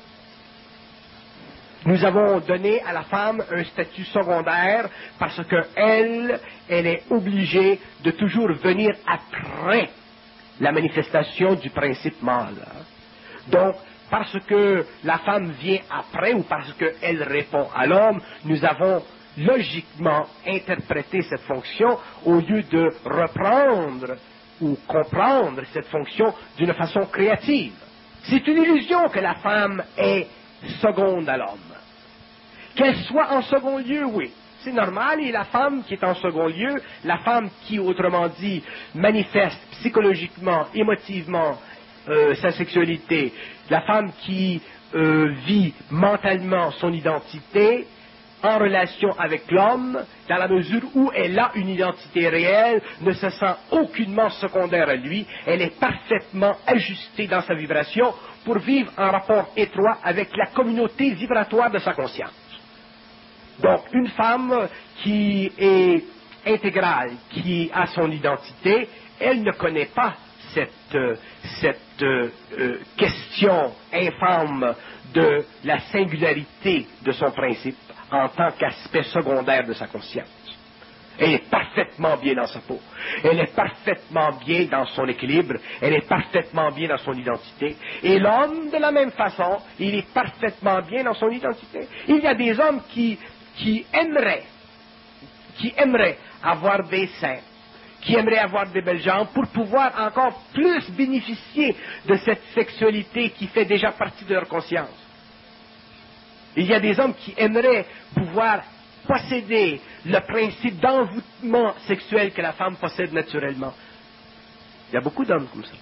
Nous avons donné à la femme un statut secondaire parce qu'elle, elle est obligée de toujours venir après la manifestation du principe mâle. Donc, parce que la femme vient après ou parce qu'elle répond à l'homme, nous avons logiquement interprété cette fonction au lieu de reprendre ou comprendre cette fonction d'une façon créative. C'est une illusion que la femme est seconde à l'homme. Qu'elle soit en second lieu, oui. C'est normal, et la femme qui est en second lieu, la femme qui, autrement dit, manifeste psychologiquement, émotivement euh, sa sexualité, la femme qui euh, vit mentalement son identité en relation avec l'homme, dans la mesure où elle a une identité réelle, ne se sent aucunement secondaire à lui, elle est parfaitement ajustée dans sa vibration pour vivre en rapport étroit avec la communauté vibratoire de sa conscience. Donc, une femme qui est intégrale, qui a son identité, elle ne connaît pas cette, euh, cette euh, euh, question infâme de la singularité de son principe en tant qu'aspect secondaire de sa conscience. Elle est parfaitement bien dans sa peau. Elle est parfaitement bien dans son équilibre. Elle est parfaitement bien dans son identité. Et l'homme, de la même façon, il est parfaitement bien dans son identité. Il y a des hommes qui qui aimeraient, qui aimeraient avoir des seins, qui aimeraient avoir des belles jambes pour pouvoir encore plus bénéficier de cette sexualité qui fait déjà partie de leur conscience. Il y a des hommes qui aimeraient pouvoir posséder le principe d'envoûtement sexuel que la femme possède naturellement. Il y a beaucoup d'hommes comme ça.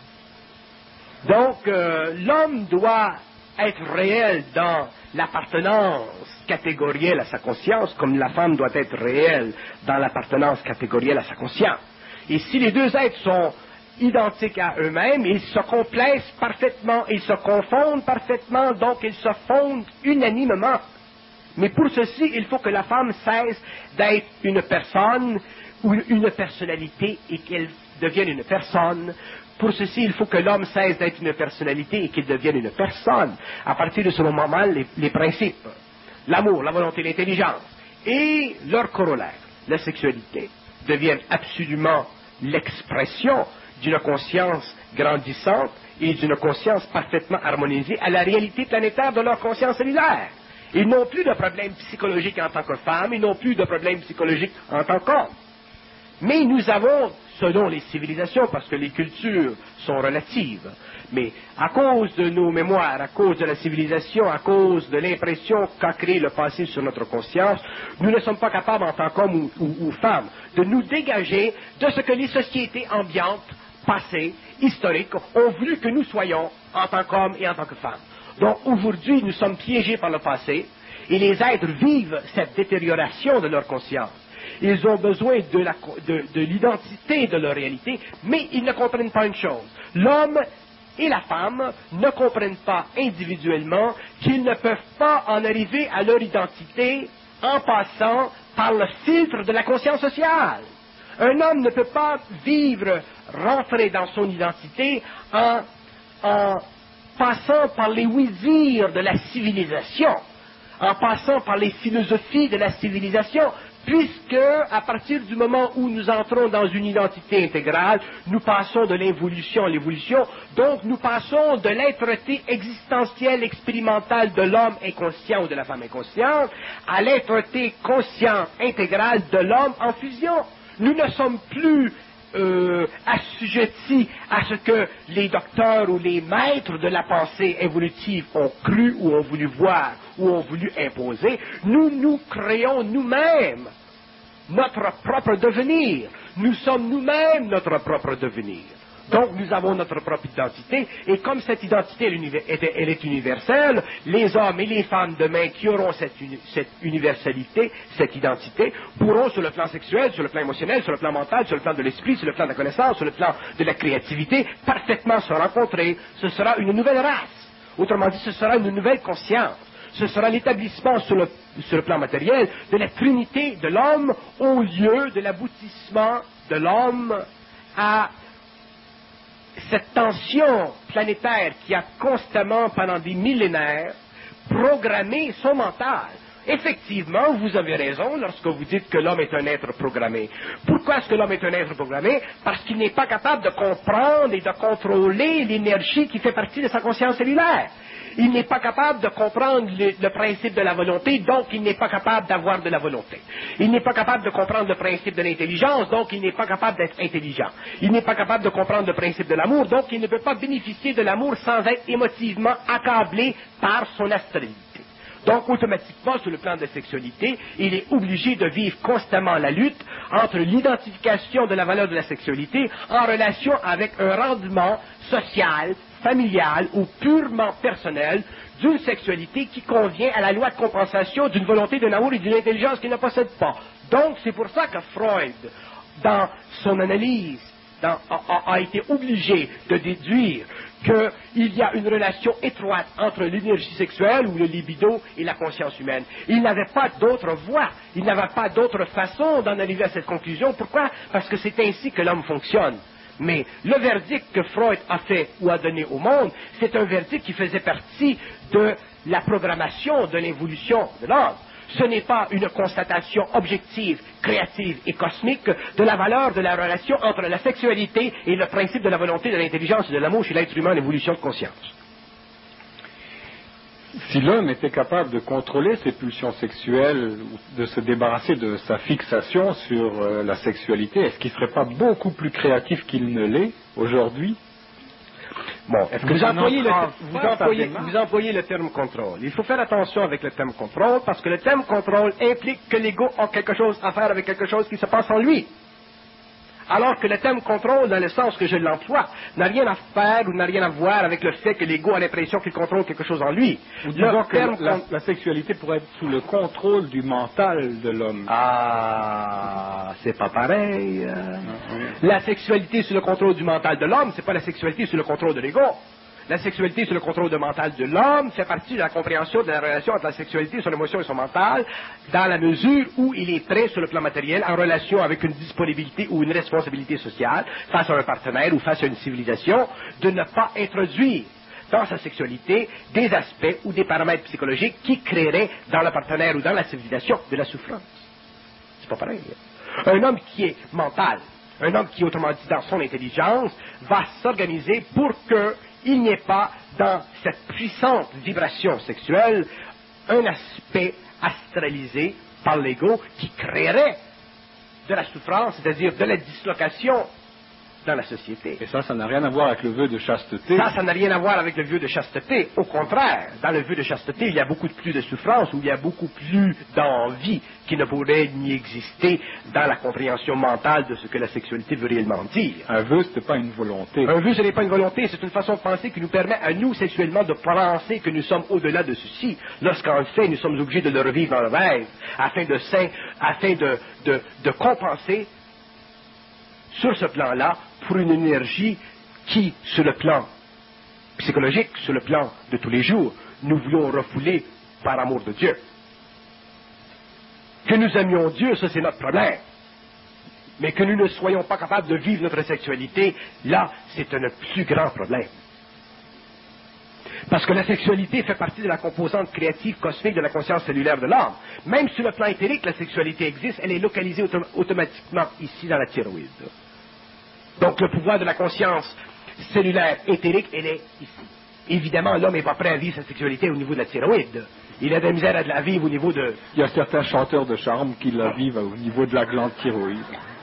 Donc, euh, l'homme doit être réel dans l'appartenance catégorielle à sa conscience, comme la femme doit être réelle dans l'appartenance catégorielle à sa conscience. Et si les deux êtres sont identiques à eux-mêmes, ils se complaisent parfaitement, ils se confondent parfaitement, donc ils se fondent unanimement. Mais pour ceci, il faut que la femme cesse d'être une personne ou une personnalité et qu'elle devienne une personne. Pour ceci, il faut que l'homme cesse d'être une personnalité et qu'il devienne une personne. À partir de ce moment-là, les, les principes, l'amour, la volonté, l'intelligence et leur corollaire, la sexualité, deviennent absolument l'expression d'une conscience grandissante et d'une conscience parfaitement harmonisée à la réalité planétaire de leur conscience cellulaire. Ils n'ont plus de problème psychologique en tant que femme, ils n'ont plus de problème psychologique en tant qu'homme. Mais nous avons, selon les civilisations, parce que les cultures sont relatives, mais à cause de nos mémoires, à cause de la civilisation, à cause de l'impression qu'a créé le passé sur notre conscience, nous ne sommes pas capables, en tant qu'hommes ou, ou, ou femmes, de nous dégager de ce que les sociétés ambiantes, passées, historiques, ont voulu que nous soyons en tant qu'hommes et en tant que femmes. Donc aujourd'hui, nous sommes piégés par le passé, et les êtres vivent cette détérioration de leur conscience. Ils ont besoin de, la, de, de l'identité de leur réalité, mais ils ne comprennent pas une chose. L'homme et la femme ne comprennent pas individuellement qu'ils ne peuvent pas en arriver à leur identité en passant par le filtre de la conscience sociale. Un homme ne peut pas vivre, rentrer dans son identité en, en passant par les oui-dire de la civilisation, en passant par les philosophies de la civilisation, puisque, à partir du moment où nous entrons dans une identité intégrale, nous passons de l'involution à l'évolution, donc nous passons de l'être-té existentielle expérimentale de l'homme inconscient ou de la femme inconsciente à l'être-té conscient intégral de l'homme en fusion. Nous ne sommes plus euh, assujettis à ce que les docteurs ou les maîtres de la pensée évolutive ont cru ou ont voulu voir ou ont voulu imposer. Nous nous créons nous-mêmes notre propre devenir. Nous sommes nous-mêmes notre propre devenir. Donc, nous avons notre propre identité, et comme cette identité elle, elle est universelle, les hommes et les femmes demain qui auront cette, uni, cette universalité, cette identité, pourront sur le plan sexuel, sur le plan émotionnel, sur le plan mental, sur le plan de l'esprit, sur le plan de la connaissance, sur le plan de la créativité, parfaitement se rencontrer. Ce sera une nouvelle race. Autrement dit, ce sera une nouvelle conscience. Ce sera l'établissement sur le, sur le plan matériel de la trinité de l'homme au lieu de l'aboutissement de l'homme à cette tension planétaire qui a constamment, pendant des millénaires, programmé son mental. Effectivement, vous avez raison lorsque vous dites que l'homme est un être programmé. Pourquoi est-ce que l'homme est un être programmé? Parce qu'il n'est pas capable de comprendre et de contrôler l'énergie qui fait partie de sa conscience cellulaire. Il n'est pas capable de comprendre le, le principe de la volonté, donc il n'est pas capable d'avoir de la volonté. Il n'est pas capable de comprendre le principe de l'intelligence, donc il n'est pas capable d'être intelligent. Il n'est pas capable de comprendre le principe de l'amour, donc il ne peut pas bénéficier de l'amour sans être émotivement accablé par son astralité. Donc, automatiquement, sur le plan de la sexualité, il est obligé de vivre constamment la lutte entre l'identification de la valeur de la sexualité en relation avec un rendement social, familial ou purement personnel d'une sexualité qui convient à la loi de compensation d'une volonté, d'un amour et d'une intelligence qu'il ne possède pas. Donc, c'est pour ça que Freud, dans son analyse, dans, a, a été obligé de déduire qu'il y a une relation étroite entre l'énergie sexuelle ou le libido et la conscience humaine. Il n'avait pas d'autre voie, il n'avait pas d'autre façon d'en arriver à cette conclusion. Pourquoi? Parce que c'est ainsi que l'homme fonctionne. Mais le verdict que Freud a fait ou a donné au monde, c'est un verdict qui faisait partie de la programmation de l'évolution de l'homme. Ce n'est pas une constatation objective, créative et cosmique de la valeur de la relation entre la sexualité et le principe de la volonté, de l'intelligence et de l'amour chez l'être humain en évolution de conscience.
Si l'homme était capable de contrôler ses pulsions sexuelles, de se débarrasser de sa fixation sur euh, la sexualité, est-ce qu'il ne serait pas beaucoup plus créatif qu'il ne l'est aujourd'hui?
Bon, est-ce que vous employez, le, vous, employez, vous employez le terme contrôle. Il faut faire attention avec le terme contrôle, parce que le terme contrôle implique que l'ego a quelque chose à faire avec quelque chose qui se passe en lui. Alors que le terme contrôle, dans le sens que je l'emploie, n'a rien à faire ou n'a rien à voir avec le fait que l'ego a l'impression qu'il contrôle quelque chose en lui.
Le terme que la, con... la sexualité pourrait être sous le contrôle du mental de l'homme.
Ah, c'est pas pareil.
Ah, oui.
La sexualité sous le contrôle du mental de l'homme, c'est pas la sexualité sous le contrôle de l'ego. La sexualité sous le contrôle du mental de l'homme fait partie de la compréhension de la relation entre la sexualité, son émotion et son mental, dans la mesure où il est prêt sur le plan matériel en relation avec une disponibilité ou une responsabilité sociale face à un partenaire ou face à une civilisation, de ne pas introduire dans sa sexualité des aspects ou des paramètres psychologiques qui créeraient dans le partenaire ou dans la civilisation de la souffrance. C'est pas pareil. Un homme qui est mental, un homme qui, autrement dit, dans son intelligence, va s'organiser pour que il n'y ait pas, dans cette puissante vibration sexuelle, un aspect astralisé par l'ego qui créerait de la souffrance, c'est-à-dire de la dislocation dans la société.
Et ça, ça n'a rien à voir avec le vœu de chasteté.
Ça, ça n'a rien à voir avec le vœu de chasteté. Au contraire, dans le vœu de chasteté, il y a beaucoup plus de souffrance, ou il y a beaucoup plus d'envie qui ne pourrait ni exister dans la compréhension mentale de ce que la sexualité veut réellement dire.
Un vœu, ce n'est pas une volonté.
Un vœu, ce n'est pas une volonté, c'est une façon de penser qui nous permet à nous, sexuellement, de penser que nous sommes au-delà de ceci, lorsqu'en fait, nous sommes obligés de le revivre dans le rêve, afin de, afin de, de, de compenser sur ce plan-là, pour une énergie qui, sur le plan psychologique, sur le plan de tous les jours, nous voulons refouler par amour de Dieu. Que nous aimions Dieu, ça c'est notre problème. Mais que nous ne soyons pas capables de vivre notre sexualité, là, c'est un plus grand problème. Parce que la sexualité fait partie de la composante créative cosmique de la conscience cellulaire de l'homme. Même sur le plan éthérique, la sexualité existe, elle est localisée autom- automatiquement ici dans la thyroïde. Donc le pouvoir de la conscience cellulaire éthérique, elle est ici. Évidemment, l'homme n'est pas prêt à vivre sa sexualité au niveau de la thyroïde. Il a de la misère à la vivre au niveau de...
Il y a certains chanteurs de charme qui la vivent au niveau de la glande thyroïde.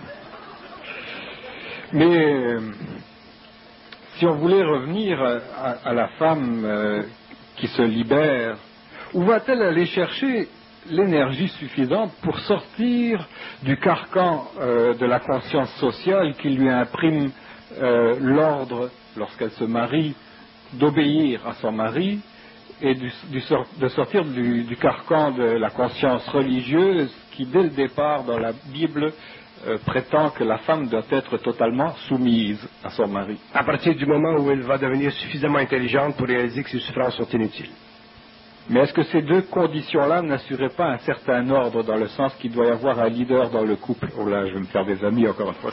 Mais euh, si on voulait revenir à, à la femme euh, qui se libère, où va-t-elle aller chercher l'énergie suffisante pour sortir du carcan euh, de la conscience sociale qui lui imprime euh, l'ordre, lorsqu'elle se marie, d'obéir à son mari et du, du sort, de sortir du, du carcan de la conscience religieuse qui, dès le départ dans la Bible, euh, prétend que la femme doit être totalement soumise à son mari.
À partir du moment où elle va devenir suffisamment intelligente pour réaliser que ses souffrances sont inutiles.
Mais est-ce que ces deux conditions-là n'assuraient pas un certain ordre dans le sens qu'il doit y avoir un leader dans le couple? Oh là, je vais me faire des amis encore une fois.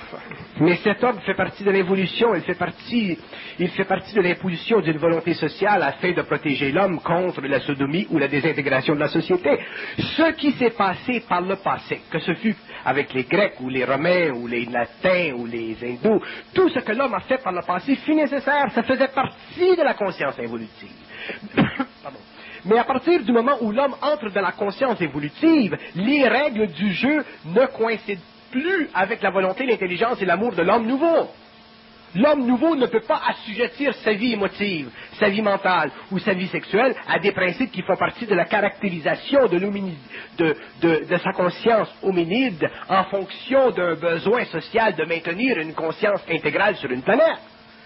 Mais cet ordre fait partie de l'évolution, il fait partie, il fait partie de l'imposition d'une volonté sociale afin de protéger l'homme contre la sodomie ou la désintégration de la société. Ce qui s'est passé par le passé, que ce fût avec les Grecs ou les Romains ou les Latins ou les Hindous, tout ce que l'homme a fait par le passé fut nécessaire, ça faisait partie de la conscience évolutive. Pardon. Mais à partir du moment où l'homme entre dans la conscience évolutive, les règles du jeu ne coïncident plus avec la volonté, l'intelligence et l'amour de l'homme nouveau. L'homme nouveau ne peut pas assujettir sa vie émotive, sa vie mentale ou sa vie sexuelle à des principes qui font partie de la caractérisation de, de, de, de sa conscience hominide en fonction d'un besoin social de maintenir une conscience intégrale sur une planète.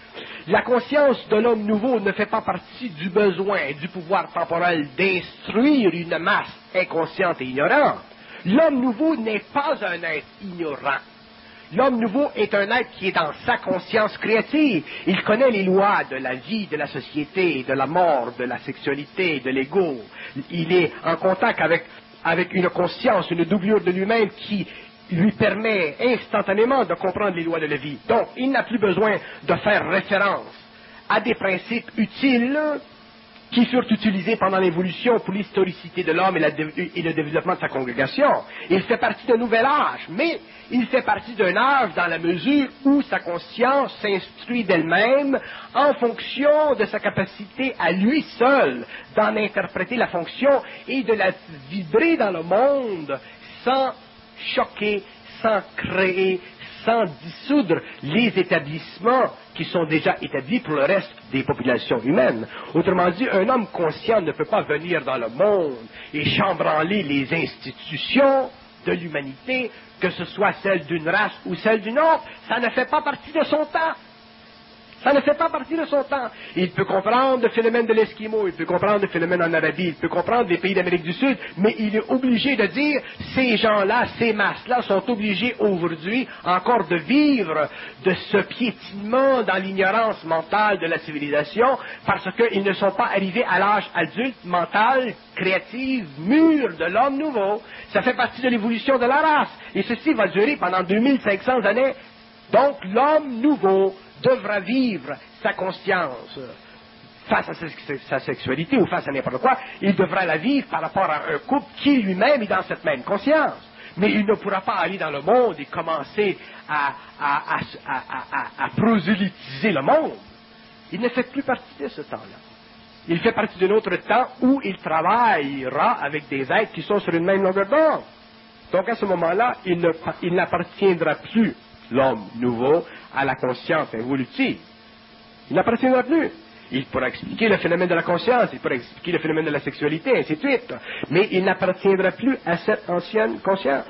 La conscience de l'homme nouveau ne fait pas partie du besoin et du pouvoir temporel d'instruire une masse inconsciente et ignorante. L'homme nouveau n'est pas un être ignorant. L'homme nouveau est un être qui est dans sa conscience créative. Il connaît les lois de la vie, de la société, de la mort, de la sexualité, de l'ego. Il est en contact avec, avec une conscience, une doublure de lui-même qui lui permet instantanément de comprendre les lois de la vie. Donc, il n'a plus besoin de faire référence à des principes utiles qui furent utilisés pendant l'évolution pour l'historicité de l'homme et, la, et le développement de sa congrégation. Il fait partie d'un nouvel âge, mais il fait partie d'un âge dans la mesure où sa conscience s'instruit d'elle-même en fonction de sa capacité à lui seul d'en interpréter la fonction et de la vibrer dans le monde sans choquer, sans créer, sans dissoudre les établissements qui sont déjà établis pour le reste des populations humaines. Autrement dit, un homme conscient ne peut pas venir dans le monde et chambranler les institutions de l'humanité, que ce soit celle d'une race ou celle d'une autre. Ça ne fait pas partie de son temps. Ça ne fait pas partie de son temps. Il peut comprendre le phénomène de l'Esquimau, il peut comprendre le phénomène en Arabie, il peut comprendre les pays d'Amérique du Sud, mais il est obligé de dire, ces gens-là, ces masses-là sont obligés aujourd'hui encore de vivre de ce piétinement dans l'ignorance mentale de la civilisation, parce qu'ils ne sont pas arrivés à l'âge adulte, mental, créatif, mûr de l'homme nouveau. Ça fait partie de l'évolution de la race. Et ceci va durer pendant deux mille cinq cents années. Donc l'homme nouveau devra vivre sa conscience face à sa sexualité ou face à n'importe quoi, il devra la vivre par rapport à un couple qui lui-même est dans cette même conscience. Mais il ne pourra pas aller dans le monde et commencer à, à, à, à, à, à prosélytiser le monde. Il ne fait plus partie de ce temps-là. Il fait partie d'un autre temps où il travaillera avec des êtres qui sont sur une même longueur d'onde. Donc à ce moment-là, il, ne, il n'appartiendra plus, l'homme nouveau, à la conscience évolutive. Il n'appartiendra plus. Il pourra expliquer le phénomène de la conscience, il pourra expliquer le phénomène de la sexualité, ainsi de suite. Mais il n'appartiendra plus à cette ancienne conscience.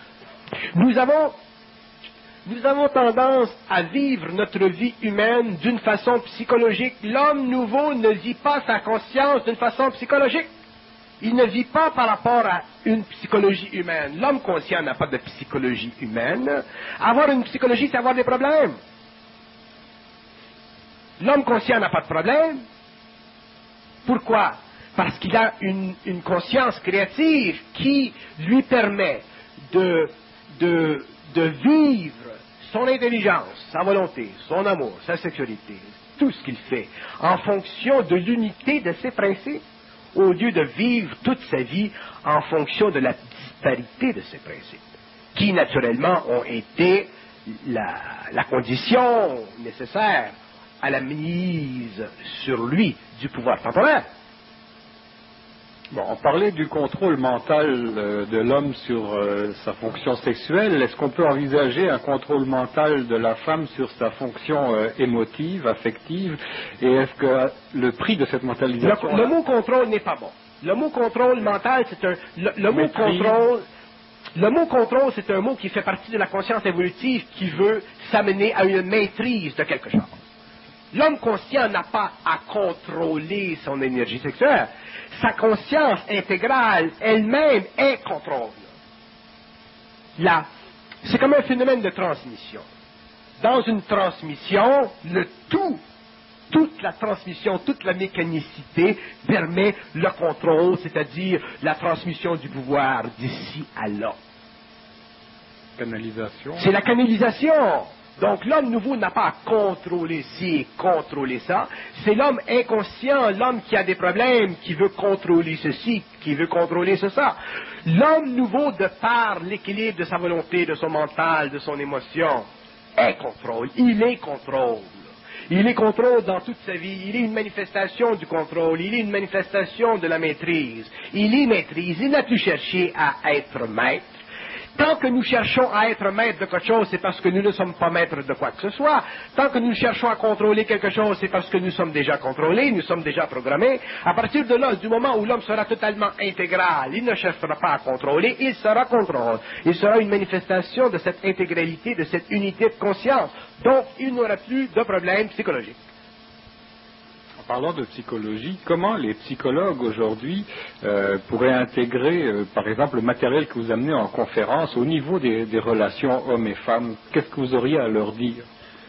Nous avons, nous avons tendance à vivre notre vie humaine d'une façon psychologique. L'homme nouveau ne vit pas sa conscience d'une façon psychologique. Il ne vit pas par rapport à une psychologie humaine. L'homme conscient n'a pas de psychologie humaine. Avoir une psychologie, c'est avoir des problèmes. L'homme conscient n'a pas de problème. Pourquoi? Parce qu'il a une, une conscience créative qui lui permet de, de, de vivre son intelligence, sa volonté, son amour, sa sexualité, tout ce qu'il fait, en fonction de l'unité de ses principes, au lieu de vivre toute sa vie en fonction de la disparité de ses principes, qui naturellement ont été la, la condition nécessaire à la mise sur lui du pouvoir temporel.
Bon, on parlait du contrôle mental euh, de l'homme sur euh, sa fonction sexuelle. Est-ce qu'on peut envisager un contrôle mental de la femme sur sa fonction euh, émotive, affective? Et est-ce que le prix de cette mentalisation...
Le, le mot contrôle n'est pas bon. Le mot contrôle mental, c'est un... Le, le mot contrôle... Le mot contrôle, c'est un mot qui fait partie de la conscience évolutive qui veut s'amener à une maîtrise de quelque chose. L'homme conscient n'a pas à contrôler son énergie sexuelle. Sa conscience intégrale elle-même est contrôle. Là, c'est comme un phénomène de transmission. Dans une transmission, le tout, toute la transmission, toute la mécanicité permet le contrôle, c'est-à-dire la transmission du pouvoir d'ici à là.
Canalisation.
C'est la canalisation. Donc l'homme nouveau n'a pas à contrôler ci et contrôler ça. C'est l'homme inconscient, l'homme qui a des problèmes, qui veut contrôler ceci, qui veut contrôler ça. L'homme nouveau, de par l'équilibre de sa volonté, de son mental, de son émotion, est contrôle. Il est contrôle. Il est contrôle dans toute sa vie. Il est une manifestation du contrôle. Il est une manifestation de la maîtrise. Il est maîtrise. Il n'a plus cherché à être maître. Tant que nous cherchons à être maître de quelque chose, c'est parce que nous ne sommes pas maîtres de quoi que ce soit. Tant que nous cherchons à contrôler quelque chose, c'est parce que nous sommes déjà contrôlés, nous sommes déjà programmés. À partir de là, du moment où l'homme sera totalement intégral, il ne cherchera pas à contrôler, il sera contrôle. Il sera une manifestation de cette intégralité, de cette unité de conscience. Donc, il n'aura plus de problème psychologique.
En parlant de psychologie, comment les psychologues aujourd'hui euh, pourraient intégrer, euh, par exemple, le matériel que vous amenez en conférence au niveau des, des relations hommes et femmes? Qu'est-ce que vous auriez à leur dire?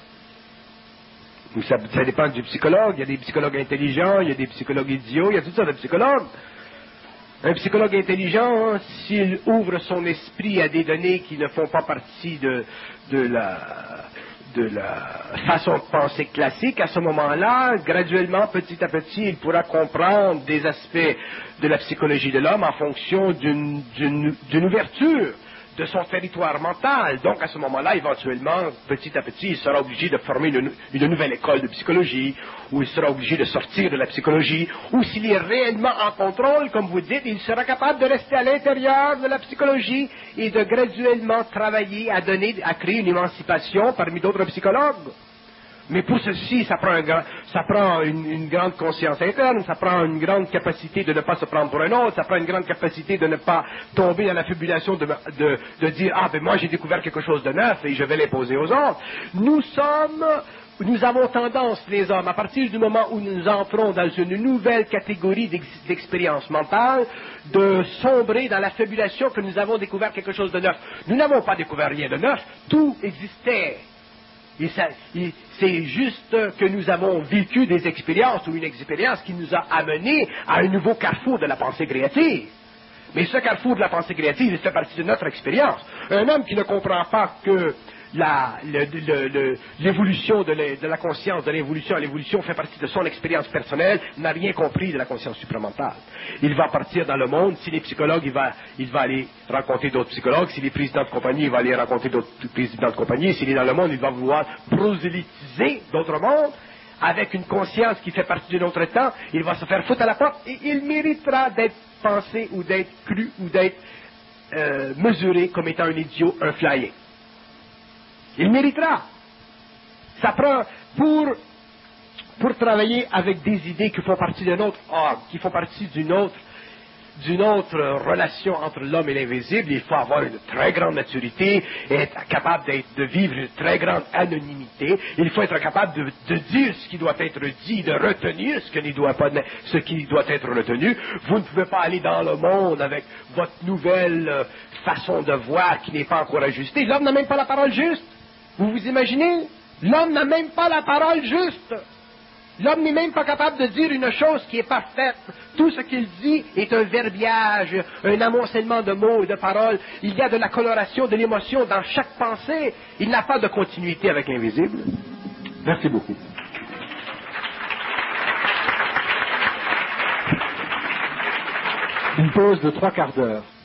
Ça, ça dépend du psychologue. Il y a des psychologues intelligents, il y a des psychologues idiots, il y a toutes sortes de psychologues. Un psychologue intelligent, hein, s'il ouvre son esprit à des données qui ne font pas partie de, de la... de la façon de penser classique, à ce moment-là, graduellement, petit à petit, il pourra comprendre des aspects de la psychologie de l'homme en fonction d'une, d'une, d'une ouverture de son territoire mental. Donc, à ce moment-là, éventuellement, petit à petit, il sera obligé de former une, une nouvelle école de psychologie, ou il sera obligé de sortir de la psychologie, ou s'il est réellement en contrôle, comme vous dites, il sera capable de rester à l'intérieur de la psychologie et de graduellement travailler à donner, à créer une émancipation parmi d'autres psychologues. Mais pour ceci, ça prend, un grand, ça prend une, une grande conscience interne, ça prend une grande capacité de ne pas se prendre pour un autre, ça prend une grande capacité de ne pas tomber dans la fabulation de, de, de dire « Ah, ben moi j'ai découvert quelque chose de neuf et je vais l'imposer aux autres ». Nous sommes, nous avons tendance, les hommes, à partir du moment où nous entrons dans une nouvelle catégorie d'ex- d'expérience mentale, de sombrer dans la fabulation que nous avons découvert quelque chose de neuf. Nous n'avons pas découvert rien de neuf, tout existait. Et ça, et c'est juste que nous avons vécu des expériences ou une expérience qui nous a amenés à un nouveau carrefour de la pensée créative. Mais ce carrefour de la pensée créative, il fait partie de notre expérience. Un homme qui ne comprend pas que la, le, le, le, l'évolution de, la, de la conscience, de l'évolution à l'évolution fait partie de son expérience personnelle, n'a rien compris de la conscience supramentale. Il va partir dans le monde, s'il est psychologue, il va, il va aller rencontrer d'autres psychologues, s'il est président de compagnie, il va aller rencontrer d'autres présidents de compagnie, s'il est dans le monde, il va vouloir prosélytiser d'autres mondes, avec une conscience qui fait partie d'un autre temps, il va se faire foutre à la porte et il méritera d'être pensé ou d'être cru ou d'être euh, mesuré comme étant un idiot, un flyer. Il méritera. Ça prend pour, pour travailler avec des idées qui font partie d'un autre ordre, qui font partie d'une autre, d'une autre relation entre l'homme et l'invisible, il faut avoir une très grande maturité, et être capable d'être, de vivre une très grande anonymité. Il faut être capable de, de dire ce qui doit être dit, de retenir ce qui ne doit pas, ce qui doit être retenu. Vous ne pouvez pas aller dans le monde avec votre nouvelle façon de voir qui n'est pas encore ajustée. L'homme n'a même pas la parole juste. Vous vous imaginez? L'homme n'a même pas la parole juste. L'homme n'est même pas capable de dire une chose qui est parfaite. Tout ce qu'il dit est un verbiage, un amoncellement de mots et de paroles. Il y a de la coloration, de l'émotion dans chaque pensée. Il n'a pas de continuité avec l'invisible. Merci beaucoup. Une pause de trois quarts d'heure.